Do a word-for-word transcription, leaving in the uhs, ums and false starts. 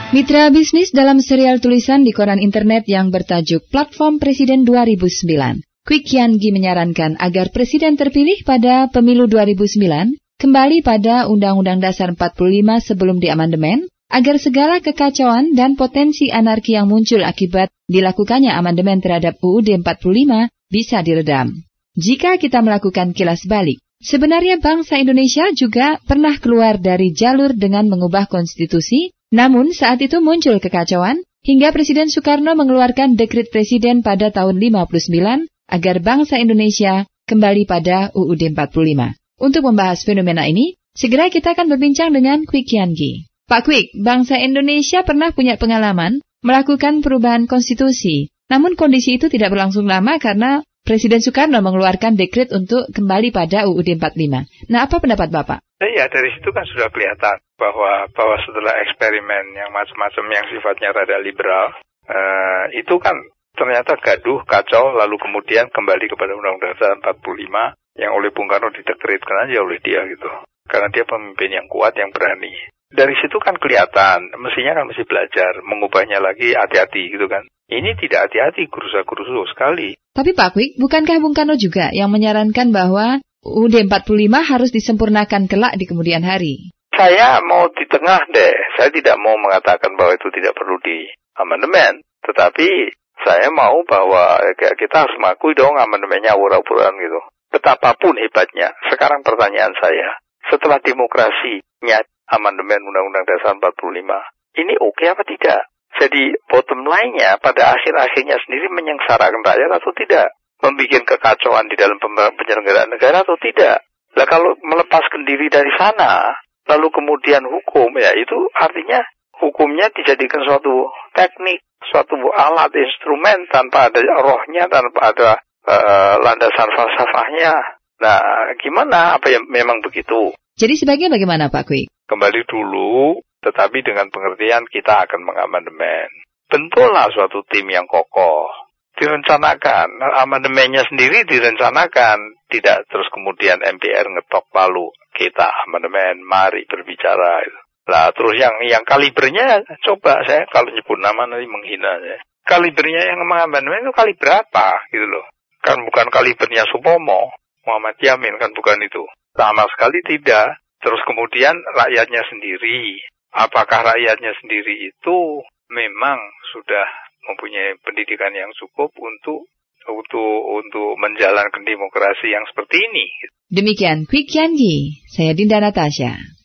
Mitra bisnis dalam serial tulisan di koran internet yang bertajuk Platform Presiden dua ribu sembilan, Kwik Kian Gi menyarankan agar presiden terpilih pada pemilu dua ribu sembilan kembali pada Undang-Undang Dasar empat puluh lima sebelum diamandemen, agar segala kekacauan dan potensi anarki yang muncul akibat dilakukannya amandemen terhadap U U D empat puluh lima bisa diredam. Jika kita melakukan kilas balik, sebenarnya bangsa Indonesia juga pernah keluar dari jalur dengan mengubah konstitusi. Namun saat itu muncul kekacauan hingga Presiden Soekarno mengeluarkan dekret presiden pada tahun lima puluh sembilan agar bangsa Indonesia kembali pada U U D empat puluh lima. Untuk membahas fenomena ini, segera kita akan berbincang dengan Kwik Kian Gi. Pak Kwik, bangsa Indonesia pernah punya pengalaman melakukan perubahan konstitusi. Namun kondisi itu tidak berlangsung lama karena Presiden Soekarno mengeluarkan dekret untuk kembali pada U U D empat puluh lima. Nah, apa pendapat Bapak? Ya, dari situ kan sudah kelihatan bahwa bahwa setelah eksperimen yang macam-macam yang sifatnya rada liberal, uh, itu kan ternyata gaduh, kacau, lalu kemudian kembali kepada Undang-Undang Dasar empat puluh lima yang oleh Bung Karno didekretkan aja oleh dia gitu. Karena dia pemimpin yang kuat, yang berani. Dari situ kan kelihatan, mestinya kan mesti belajar, mengubahnya lagi hati-hati gitu kan. Ini tidak hati-hati, gerusa-gerusu sekali. Tapi Pak Kwik, bukankah Bung Karno juga yang menyarankan bahwa U U D empat puluh lima harus disempurnakan kelak di kemudian hari? Saya mau di tengah deh. Saya tidak mau mengatakan bahwa itu tidak perlu di amandemen. Tetapi saya mau bahwa kita harus mengakui dong amandemennya awur-awuran gitu. Betapapun hebatnya. Sekarang pertanyaan saya, setelah demokrasinya amandemen Undang-Undang Dasar empat puluh lima, ini oke okay apa tidak? Jadi bottom line-nya pada akhir-akhirnya sendiri menyengsarakan rakyat atau tidak? Membikin kekacauan di dalam penyelenggaraan negara atau tidak? Nah, kalau melepaskan diri dari sana, lalu kemudian hukum, ya itu artinya hukumnya dijadikan suatu teknik, suatu alat instrumen tanpa ada rohnya, tanpa ada uh, landasan falsafahnya. Nah, gimana? Apa yang memang begitu? Jadi sebaiknya bagaimana Pak Kwik? Kembali dulu, tetapi dengan pengertian kita akan mengamandemen. Bentuklah suatu tim yang kokoh. Direncanakan, amandemennya sendiri direncanakan, tidak terus kemudian M P R ngetok palu, kita amandemen, mari berbicara. Lah terus yang yang kalibernya, coba saya kalau nyebut nama nanti menghina saya. Kalibernya yang mengamandemen itu kaliber apa gitu loh. Kan bukan kalibernya Supomo, Muhammad Yamin kan bukan itu. Sama sekali tidak. Terus kemudian rakyatnya sendiri, apakah rakyatnya sendiri itu memang sudah mempunyai pendidikan yang cukup untuk untuk untuk menjalankan demokrasi yang seperti ini. Demikian Kwik Kian Gi, saya Dinda Natasha.